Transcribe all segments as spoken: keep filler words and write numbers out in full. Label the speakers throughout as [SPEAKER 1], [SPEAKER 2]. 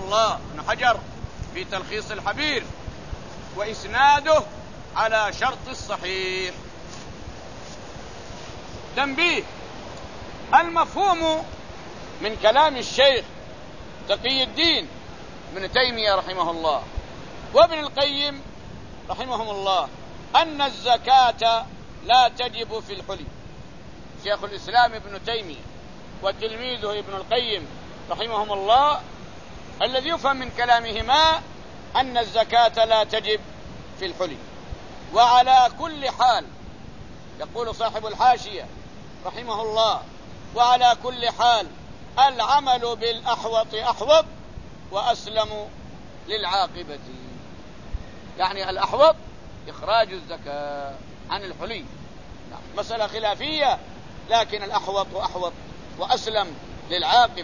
[SPEAKER 1] الله ابن حجر في تلخيص الحبير، وإسناده على شرط الصحيح. تنبيه: المفهوم من كلام الشيخ تقي الدين ابن تيمية رحمه الله وابن القيم رحمهم الله أن الزكاة لا تجب في الحلي. شيخ الإسلام ابن تيمية وتلميذه ابن القيم رحمهم الله الذي يفهم من كلامهما أن الزكاة لا تجب في الحلي. وعلى كل حال، يقول صاحب الحاشية رحمه الله: وعلى كل حال العمل بالأحوط أحوط وأسلم للعاقبة. يعني الأحوط إخراج الزكاة عن الحلي، مسألة خلافية، لكن الأحوط وأحوط وأسلم للعاقبة.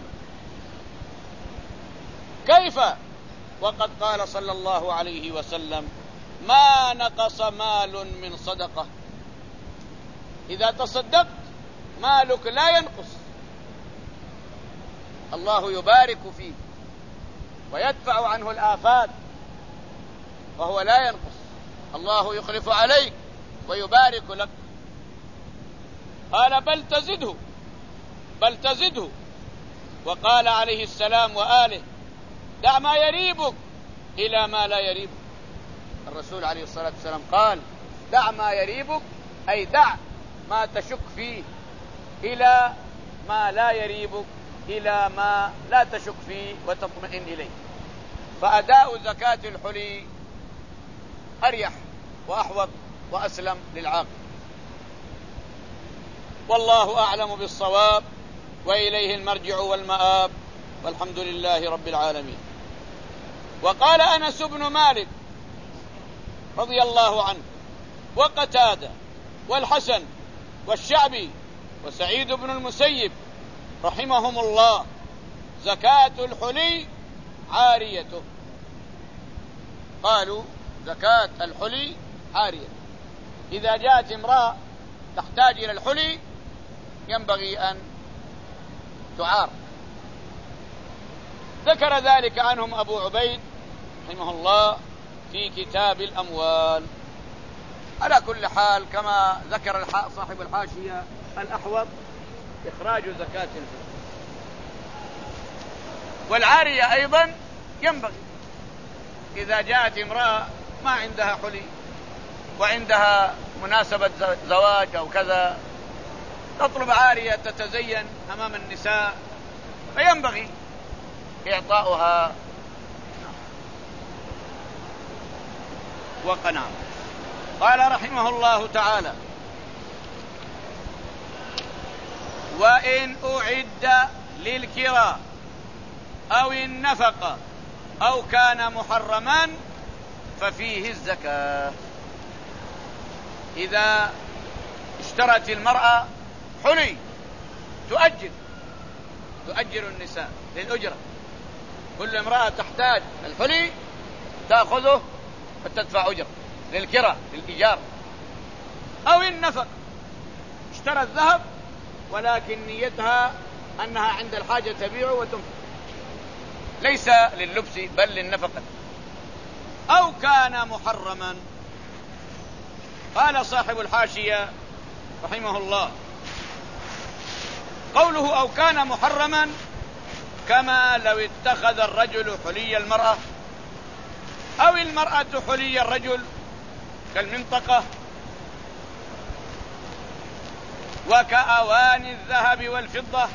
[SPEAKER 1] كيف وقد قال صلى الله عليه وسلم: ما نقص مال من صدقة. إذا تصدقت مالك لا ينقص، الله يبارك فيه ويدفع عنه الآفات، وهو لا ينقص، الله يخلف عليك ويبارك لك. قال: بل تزده بل تزده وقال عليه السلام وآله: دع ما يريبك إلى ما لا يريبك. الرسول عليه الصلاة والسلام قال: دع ما يريبك، أي دع ما تشك فيه، إلى ما لا يريبك، إلى ما لا تشك فيه وتطمئن إليه. فأداء زكاة الحلي أريح وأحوط وأسلم للعاقل. والله أعلم بالصواب، وإليه المرجع والمآب، والحمد لله رب العالمين. وقال أنس بن مالك رضي الله عنه وقتادة والحسن والشعبي وسعيد بن المسيب رحمهم الله: زكاة الحلي عاريته. قالوا: زكاة الحلي عارية. إذا جاءت امرأة تحتاج إلى الحلي ينبغي أن تعار. ذكر ذلك عنهم أبو عبيد رحمه الله في كتاب الأموال. على كل حال، كما ذكر صاحب الحاشية، الأحوط إخراج زكاة الفطر. والعارية أيضا ينبغي إذا جاءت امرأة ما عندها حلي وعندها مناسبة زواج أو كذا، تطلب عارية تتزين أمام النساء، فينبغي إعطاؤها وقناعة. قال رحمه الله تعالى: وإن أعد للكراء أو النفقة أو كان محرما ففيه الزكاة. إذا اشترت المرأة حلي تؤجر تؤجر النساء للأجرة، كل امرأة تحتاج الحلي تأخذه فتدفع أجرة للكراء للإيجار. أو النفق، اشترى الذهب ولكن نيتها أنها عند الحاجة تبيعه وتنفق، ليس لللبس بل للنفقة. أو كان محرما. قال صاحب الحاشية رحمه الله: قوله أو كان محرما كما لو اتخذ الرجل حلي المرأة أو المرأة حلي الرجل، كالمنطقة وكأواني الذهب والفضة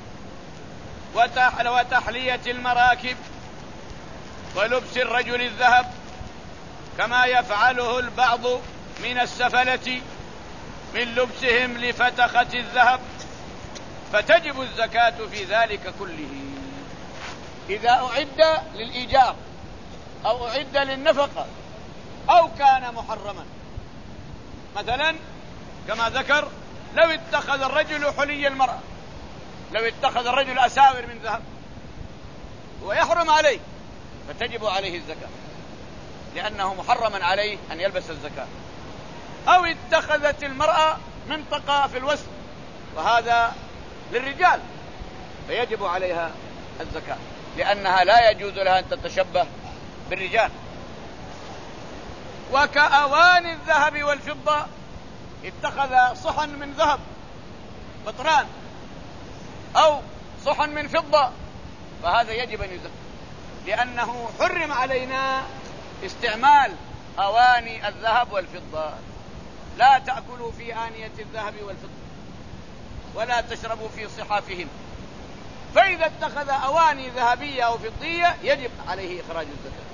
[SPEAKER 1] وتحلية المراكب ولبس الرجل الذهب كما يفعله البعض من السفلة من لبسهم لفتخة الذهب، فتجب الزكاة في ذلك كله. إذا أعد للإيجار أو أعد للنفقة أو كان محرما، مثلا كما ذكر: لو اتخذ الرجل حلي المرأة، لو اتخذ الرجل أساور من ذهب ويحرم عليه فتجب عليه الزكاة لأنه محرما عليه أن يلبس الزكاة. أو اتخذت المرأة منطقة في الوسط وهذا للرجال فيجب عليها الزكاة. لأنها لا يجوز لها أن تتشبه بالرجال. وكأواني الذهب والفضة اتخذ صحن من ذهب قطران أو صحن من فضة، فهذا يجب أن يزكى، لأنه حرم علينا استعمال أواني الذهب والفضة. لا تأكلوا في آنية الذهب والفضة ولا تشربوا في صحافهم. فإذا اتخذ أواني ذهبية أو فضية يجب عليه إخراج الزكاة.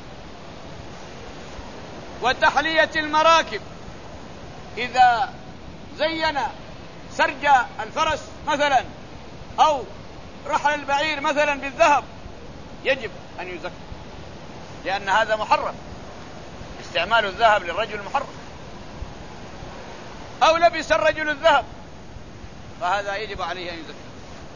[SPEAKER 1] وتحلية المراكب، إذا زين سرج الفرس مثلا أو رحل البعير مثلا بالذهب يجب أن يزكى، لأن هذا محرم، استعمال الذهب للرجل محرم. أو لبس الرجل الذهب فهذا يجب عليه أن يزكى.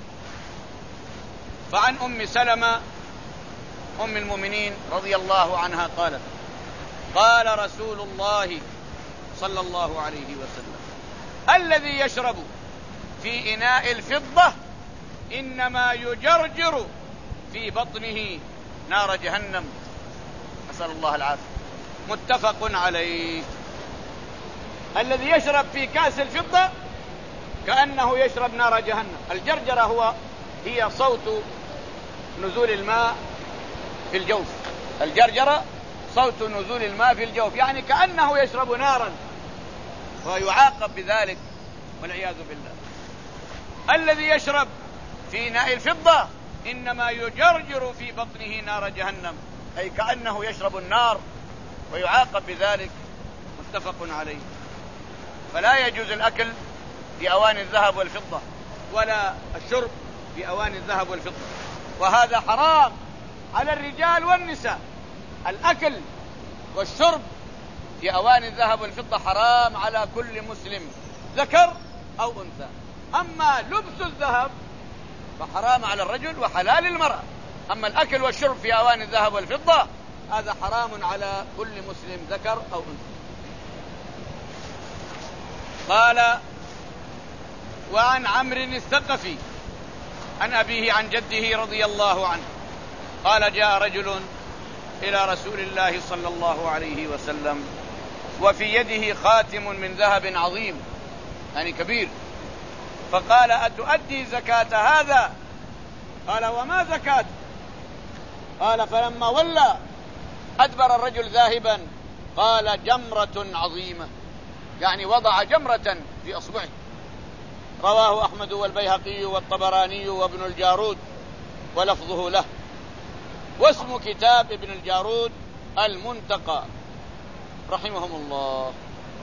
[SPEAKER 1] فعن أم سلمة أم المؤمنين رضي الله عنها قالت: قال رسول الله صلى الله عليه وسلم: الذي يشرب في إناء الفضة إنما يجرجر في بطنه نار جهنم، أسأل الله العافية. متفق عليه. الذي يشرب في كأس الفضة كأنه يشرب نار جهنم. الجرجرة هو هي صوت نزول الماء في الجوف. الجرجرة صوت نزول الماء في الجوف، يعني كأنه يشرب نارا ويعاقب بذلك والعياذ بالله. الذي يشرب في إناء الفضة إنما يجرجر في بطنه نار جهنم، أي كأنه يشرب النار ويعاقب بذلك. متفق عليه. فلا يجوز الأكل في أواني الذهب والفضة ولا الشرب في أواني الذهب والفضة، وهذا حرام على الرجال والنساء. الأكل والشرب في أواني الذهب والفضة حرام على كل مسلم ذكر أو أنثى. أما لبس الذهب فحرام على الرجل وحلال المرأة. أما الأكل والشرب في أواني الذهب والفضة هذا حرام على كل مسلم ذكر أو أنثى. قال: وعن عمرو الثقفي عن أبيه عن جده رضي الله عنه قال: جاء رجل إلى رسول الله صلى الله عليه وسلم وفي يده خاتم من ذهب عظيم، يعني كبير، فقال: أتؤدي زكاة هذا؟ قال: وما زكاة؟ قال: فلما ولى أدبر الرجل ذاهبا قال: جمرة عظيمة، يعني وضع جمرة في أصبعه. رواه أحمد والبيهقي والطبراني وابن الجارود ولفظه له. واسم كتاب ابن الجارود المنتقى رحمهم الله.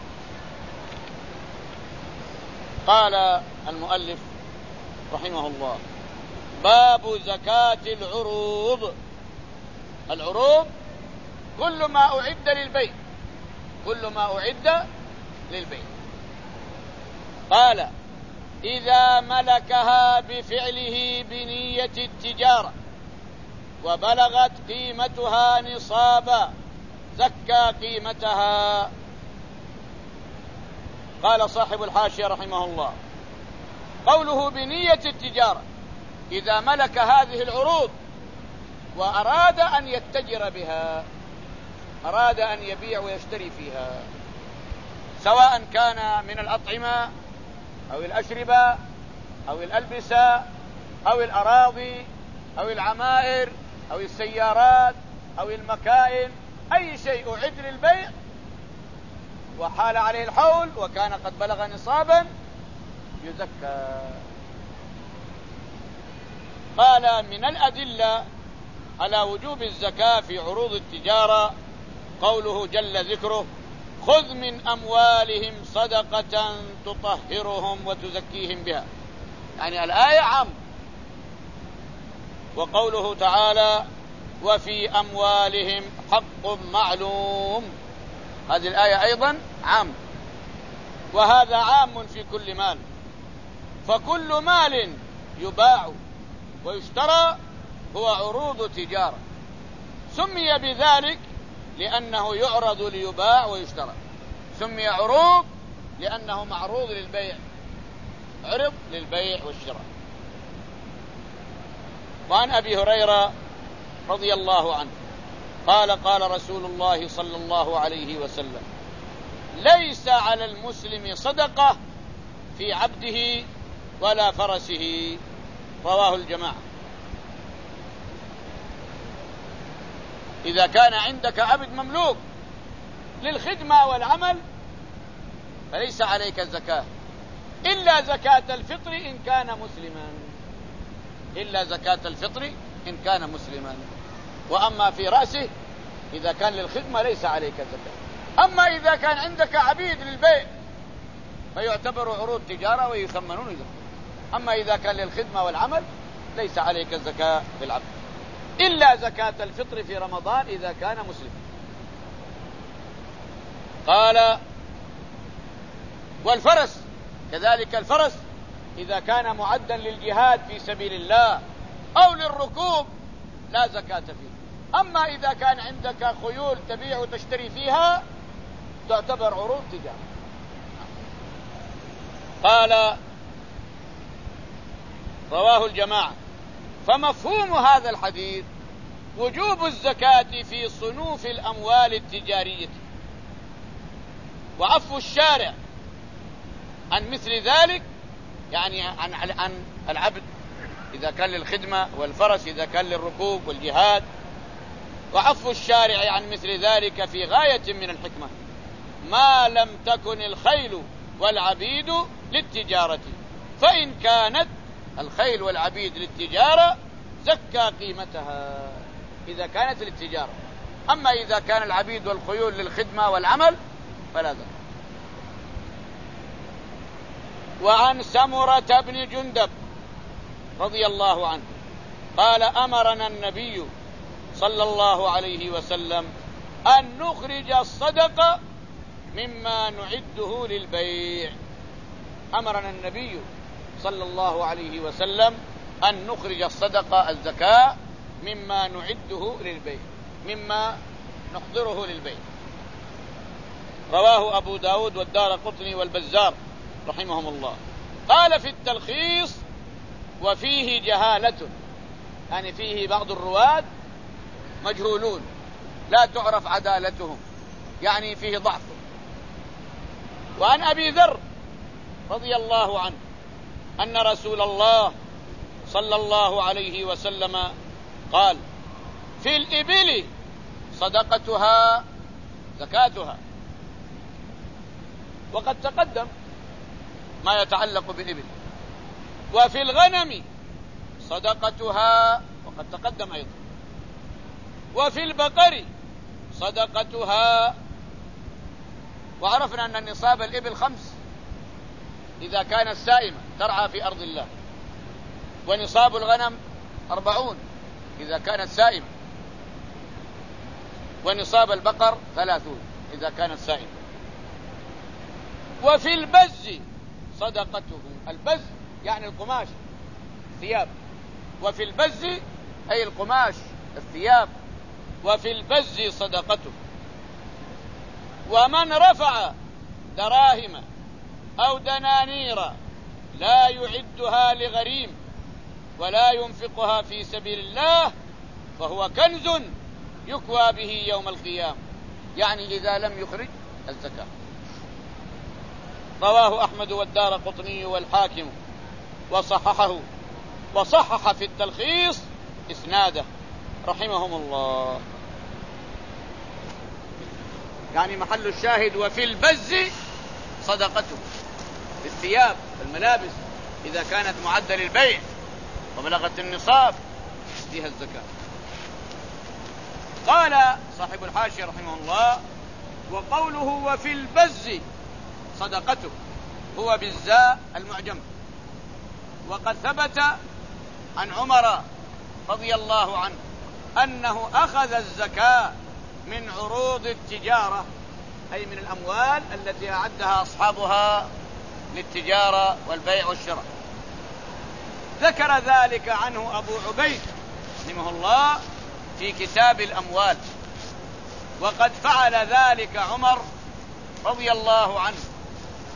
[SPEAKER 1] قال المؤلف رحمه الله: باب زكاة العروض. العروض كل ما أعد للبيع، كل ما أعد للبيع. قال: إذا ملكها بفعله بنية التجارة وبلغت قيمتها نصابا زكى قيمتها. قال صاحب الحاشية رحمه الله: قوله بنية التجارة، إذا ملك هذه العروض وأراد أن يتجر بها، أراد أن يبيع ويشتري فيها، سواء كان من الأطعمة أو الأشربة أو الألبسة أو الأراضي أو العمائر أو السيارات أو المكائن، أي شيء أعد للبيع وحال عليه الحول وكان قد بلغ نصابا يزكى. قال: من الأدلة على وجوب الزكاة في عروض التجارة قوله جل ذكره: خذ من أموالهم صدقة تطهرهم وتزكيهم بها، يعني الآية عام. وقوله تعالى: وفي أموالهم حق معلوم، هذه الآية أيضا عام، وهذا عام في كل مال. فكل مال يباع ويشترى هو عروض تجارة، سمي بذلك لأنه يعرض ليباع ويشترى، سمي عروض لأنه معروض للبيع، عرض للبيع والشراء. وعن أبي هريرة رضي الله عنه قال قال رسول الله صلى الله عليه وسلم: ليس على المسلم صدقة في عبده ولا فرسه. رواه الجماعة. إذا كان عندك عبد مملوك للخدمة والعمل فليس عليك الزكاة إلا زكاة الفطر إن كان مسلما إلا زكاة الفطر إن كان مسلما وأما في رأسه إذا كان للخدمة ليس عليك زكاة. أما إذا كان عندك عبيد للبيع فيعتبر عروض تجارة ويثمنون إذا. أما إذا كان للخدمة والعمل ليس عليك الزكاة في العبد إلا زكاة الفطر في رمضان إذا كان مسلما. قال: والفرس كذلك، الفرس إذا كان معدا للجهاد في سبيل الله أو للركوب لا زكاة فيه. أما إذا كان عندك خيول تبيع وتشتري فيها تعتبر عروض تجارة. قال: رواه الجماعة. فمفهوم هذا الحديث وجوب الزكاة في صنوف الأموال التجارية، وعفو الشارع عن مثل ذلك، يعني عن عن العبد إذا كان للخدمة والفرس إذا كان للركوب والجهاد، وعفو الشارع عن مثل ذلك في غاية من الحكمة ما لم تكن الخيل والعبيد للتجارة، فإن كانت الخيل والعبيد للتجارة زكى قيمتها إذا كانت للتجارة. أما إذا كان العبيد والخيول للخدمة والعمل فلا زكاة. وعن سمرة بن جندب رضي الله عنه قال: أمرنا النبي صلى الله عليه وسلم أن نخرج الصدقة مما نعده للبيع. أمرنا النبي صلى الله عليه وسلم أن نخرج الصدقة الزكاة مما نعده للبيع، مما نحضره للبيع. رواه أبو داود والدارقطني والبزار رحمهم الله. قال في التلخيص: وفيه جهالة، يعني فيه بعض الرواة مجهولون لا تعرف عدالتهم، يعني فيه ضعف. وعن أبي ذر رضي الله عنه أن رسول الله صلى الله عليه وسلم قال: في الإبل صدقتها زكاتها. وقد تقدم ما يتعلق بالإبل. وفي الغنم صدقتها، وقد تقدم أيضا. وفي البقر صدقتها. وعرفنا أن النصاب الإبل خمس إذا كانت سائمة ترعى في أرض الله، ونصاب الغنم أربعون إذا كانت سائمة، ونصاب البقر ثلاثون إذا كانت سائمة. وفي البز صدقته، البز يعني القماش الثياب، وفي البز أي القماش الثياب، وفي البز صدقته. ومن رفع دراهم أو دنانير لا يعدها لغريم ولا ينفقها في سبيل الله فهو كنز يكوى به يوم القيامة، يعني إذا لم يخرج الزكاة. رواه أحمد والدارقطني والحاكم وصححه، وصحح في التلخيص إسناده رحمهم الله. يعني محل الشاهد: وفي البز صدقته، في الثياب والملابس إذا كانت معدة للبيع وبلغت النصاب فيها الزكاة. قال صاحب الحاشية رحمه الله: وقوله وفي البز صدقته هو بالزاء المعجم. وقد ثبت عن عمر رضي الله عنه أنه أخذ الزكاة من عروض التجارة، أي من الأموال التي أعدها أصحابها للتجارة والبيع والشراء. ذكر ذلك عنه أبو عبيد رحمه الله في كتاب الأموال. وقد فعل ذلك عمر رضي الله عنه،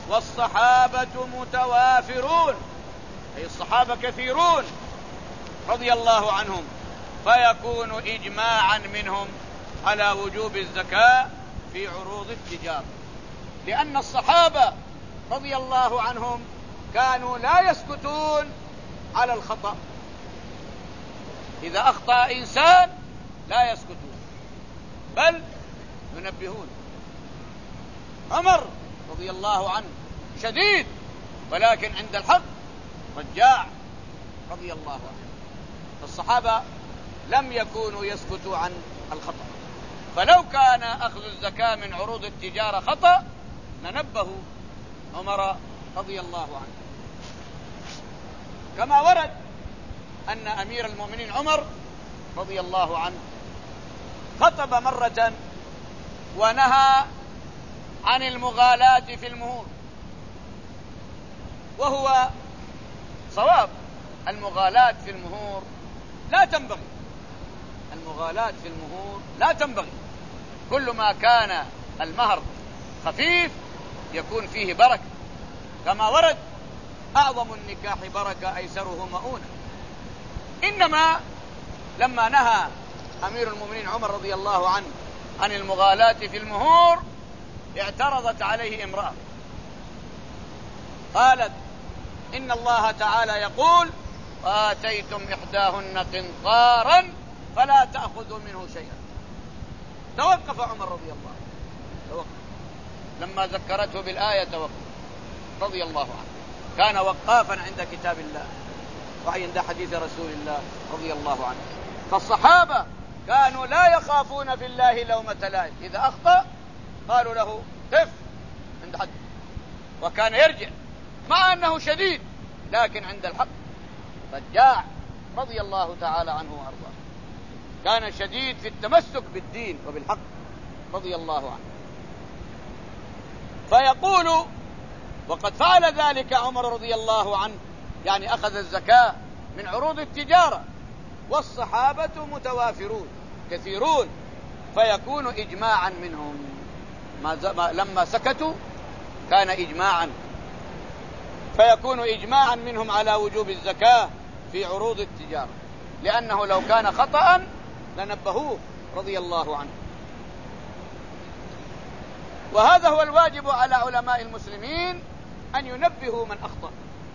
[SPEAKER 1] والصحابة متوافرون، أي الصحابة كثيرون رضي الله عنهم، فيكون إجماعا منهم على وجوب الزكاة في عروض التجارة، لأن الصحابة رضي الله عنهم كانوا لا يسكتون على الخطأ. إذا أخطأ إنسان لا يسكتون بل ينبهون. عمر رضي الله عنه شديد، ولكن عند الحق رجاع رضي الله عنه. الصحابة لم يكونوا يسكتوا عن الخطأ، فلو كان أخذ الزكاة من عروض التجارة خطأ لنبه عمر رضي الله عنه، كما ورد أن أمير المؤمنين عمر رضي الله عنه خطب مرة ونهى عن المغالاة في المهور، وهو صواب. المغالاة في المهور لا تنبغي، المغالاة في المهور لا تنبغي. كل ما كان المهر خفيف يكون فيه بركة، كما ورد أعظم النكاح بركة أيسره مؤونة. إنما لما نهى أمير المؤمنين عمر رضي الله عنه عن المغالاة في المهور اعترضت عليه امرأة قالت: إن الله تعالى يقول: وآتيتم إحداهن قنطارا فلا تأخذوا منه شيئا. توقف عمر رضي الله عنه، توقف لما ذكرته بالآية، توقف رضي الله عنه. كان وقافا عند كتاب الله وعند حديث رسول الله رضي الله عنه. فالصحابة كانوا لا يخافون في الله لومة لائم، إذا أخطأ قالوا له قف عند حد، وكان يرجع مع أنه شديد لكن عند الحق رجاع رضي الله تعالى عنه وأرضاه. كان شديد في التمسك بالدين وبالحق رضي الله عنه. فيقول: وقد فعل ذلك عمر رضي الله عنه، يعني أخذ الزكاة من عروض التجارة، والصحابة متوافرون كثيرون، فيكون إجماعا منهم. ما لما سكتوا كان إجماعا، فيكون إجماعا منهم على وجوب الزكاة في عروض التجارة، لأنه لو كان خطأ لنبهوه رضي الله عنه. وهذا هو الواجب على علماء المسلمين، أن ينبهوا من أخطأ.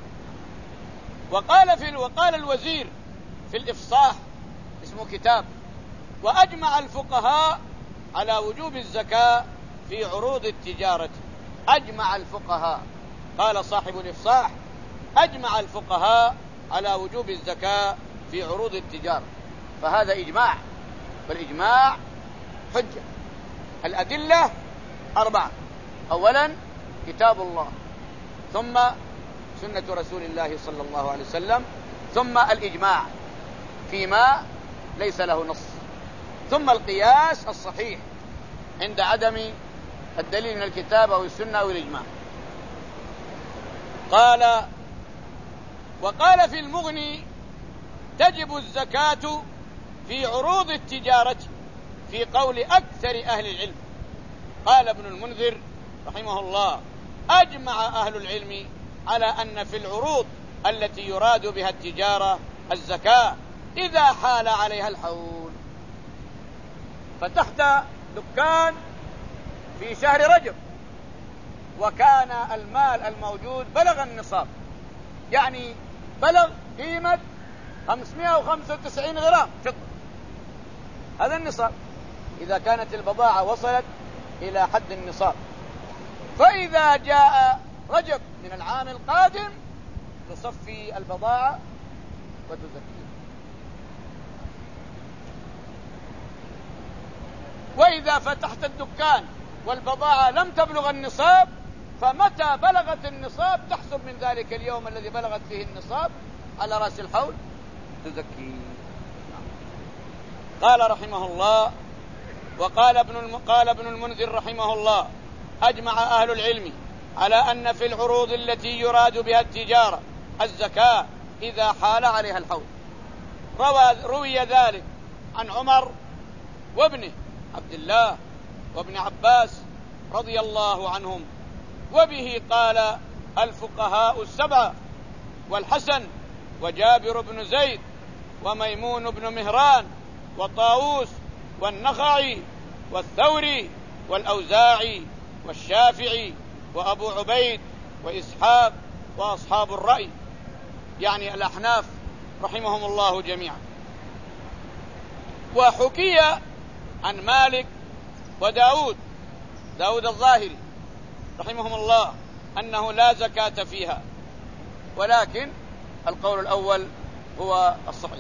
[SPEAKER 1] وقال في وقال الوزير في الإفصاح، اسمه كتاب: وأجمع الفقهاء على وجوب الزكاة في عروض التجارة. أجمع الفقهاء، قال صاحب الإفصاح: أجمع الفقهاء على وجوب الزكاة في عروض التجارة. فهذا إجماع، والإجماع حجة. الأدلة أربعة: أولا كتاب الله، ثم سنة رسول الله صلى الله عليه وسلم، ثم الإجماع فيما ليس له نص، ثم القياس الصحيح عند عدم الدليل من الكتاب أو السنة أو الإجماع. قال: وقال في المغني: تجب الزكاة في عروض التجارة في قول أكثر أهل العلم. قال ابن المنذر رحمه الله: أجمع أهل العلم على أن في العروض التي يراد بها التجارة الزكاة إذا حال عليها الحول. فتحت دكان في شهر رجب وكان المال الموجود بلغ النصاب، يعني بلغ قيمة خمسمائة وخمسة وتسعين غرام فضة، هذا النصاب إذا كانت البضاعة وصلت إلى حد النصاب. فإذا جاء رجب من العام القادم تصفي البضاعة وتزكيها. وإذا فتحت الدكان والبضاعة لم تبلغ النصاب، فمتى بلغت النصاب تحسب من ذلك اليوم الذي بلغت فيه النصاب على رأس الحول تزكي. قال رحمه الله: وقال ابن الم... قال ابن المنذر رحمه الله: أجمع أهل العلم على أن في العروض التي يراد بها التجارة الزكاة إذا حال عليها الحول. روى روي ذلك عن عمر وابنه عبد الله وابن عباس رضي الله عنهم، وبه قال الفقهاء السبعة والحسن وجابر بن زيد وميمون بن مهران وطاووس والنخعي والثوري والأوزاعي والشافعي وأبو عبيد وإسحاق وأصحاب الرأي، يعني الأحناف رحمهم الله جميعا. وحكي عن مالك وداود داود الظاهري رحمهم الله أنه لا زكاة فيها، ولكن القول الأول هو الصحيح.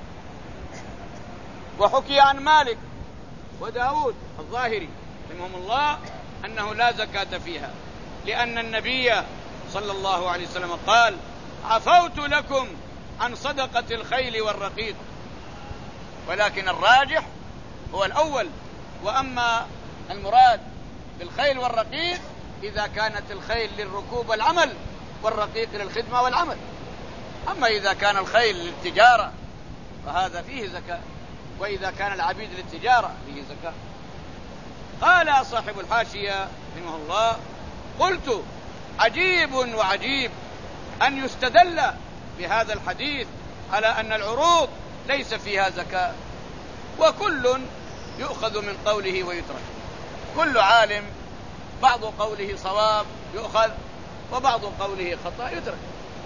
[SPEAKER 1] وحكي عن مالك وداود الظاهري رحمهم الله أنه لا زكاة فيها، لأن النبي صلى الله عليه وسلم قال: عفوت لكم عن صدقة الخيل والرقيق. ولكن الراجح هو الأول. وأما المراد بالخيل والرقيق إذا كانت الخيل للركوب والعمل والرقيق للخدمة والعمل. أما إذا كان الخيل للتجارة فهذا فيه زكاة، وإذا كان العبيد للتجارة فيه زكاة. قال صاحب الحاشية رحمه الله: قلت: عجيب وعجيب أن يستدل بهذا الحديث على أن العروض ليس فيها زكاة، وكل يؤخذ من قوله ويترك. كل عالم بعض قوله صواب يؤخذ وبعض قوله خطأ يترك،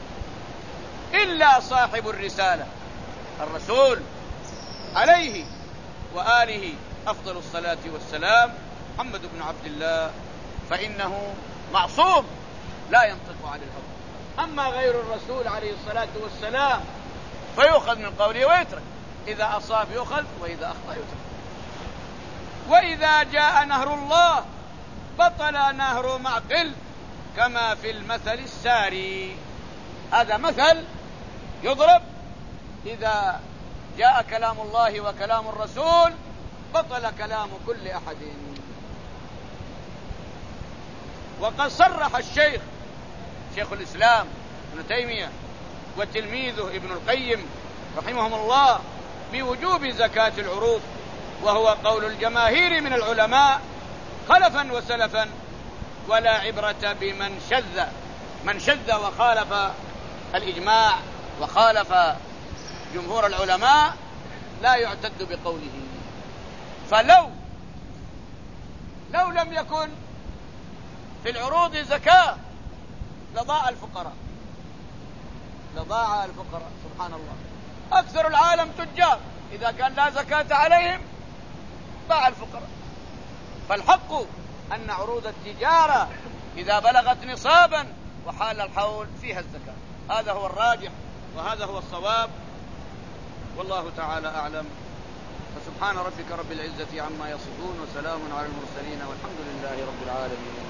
[SPEAKER 1] إلا صاحب الرسالة الرسول عليه وآله أفضل الصلاة والسلام محمد بن عبد الله، فإنه معصوم لا ينطق عن الهوى. أما غير الرسول عليه الصلاة والسلام فيؤخذ من قوله ويترك، إذا أصاب يؤخذ وإذا أخطأ يترك. وإذا جاء نهر الله بطل نهر معقل، كما في المثل الساري. هذا مثل يضرب: إذا جاء كلام الله وكلام الرسول بطل كلام كل أحد. وقد صرح الشيخ شيخ الإسلام ابن تيمية وتلميذه ابن القيم رحمهم الله بوجوب زكاة العروض، وهو قول الجماهير من العلماء خلفا وسلفا، ولا عبرة بمن شذ من شذ وخالف الإجماع وخالف جمهور العلماء لا يعتد بقوله. فلو لو لم يكن في العروض زكاة لضاع الفقراء لضاع الفقراء سبحان الله. أكثر العالم تجار، إذا كان لا زكاة عليهم ضاع الفقراء. فالحق أن عروض التجارة إذا بلغت نصابا وحال الحول فيها الزكاة. هذا هو الراجح وهذا هو الصواب، والله تعالى أعلم. فسبحان ربك رب العزة عما يصفون، وسلام على المرسلين، والحمد لله رب العالمين.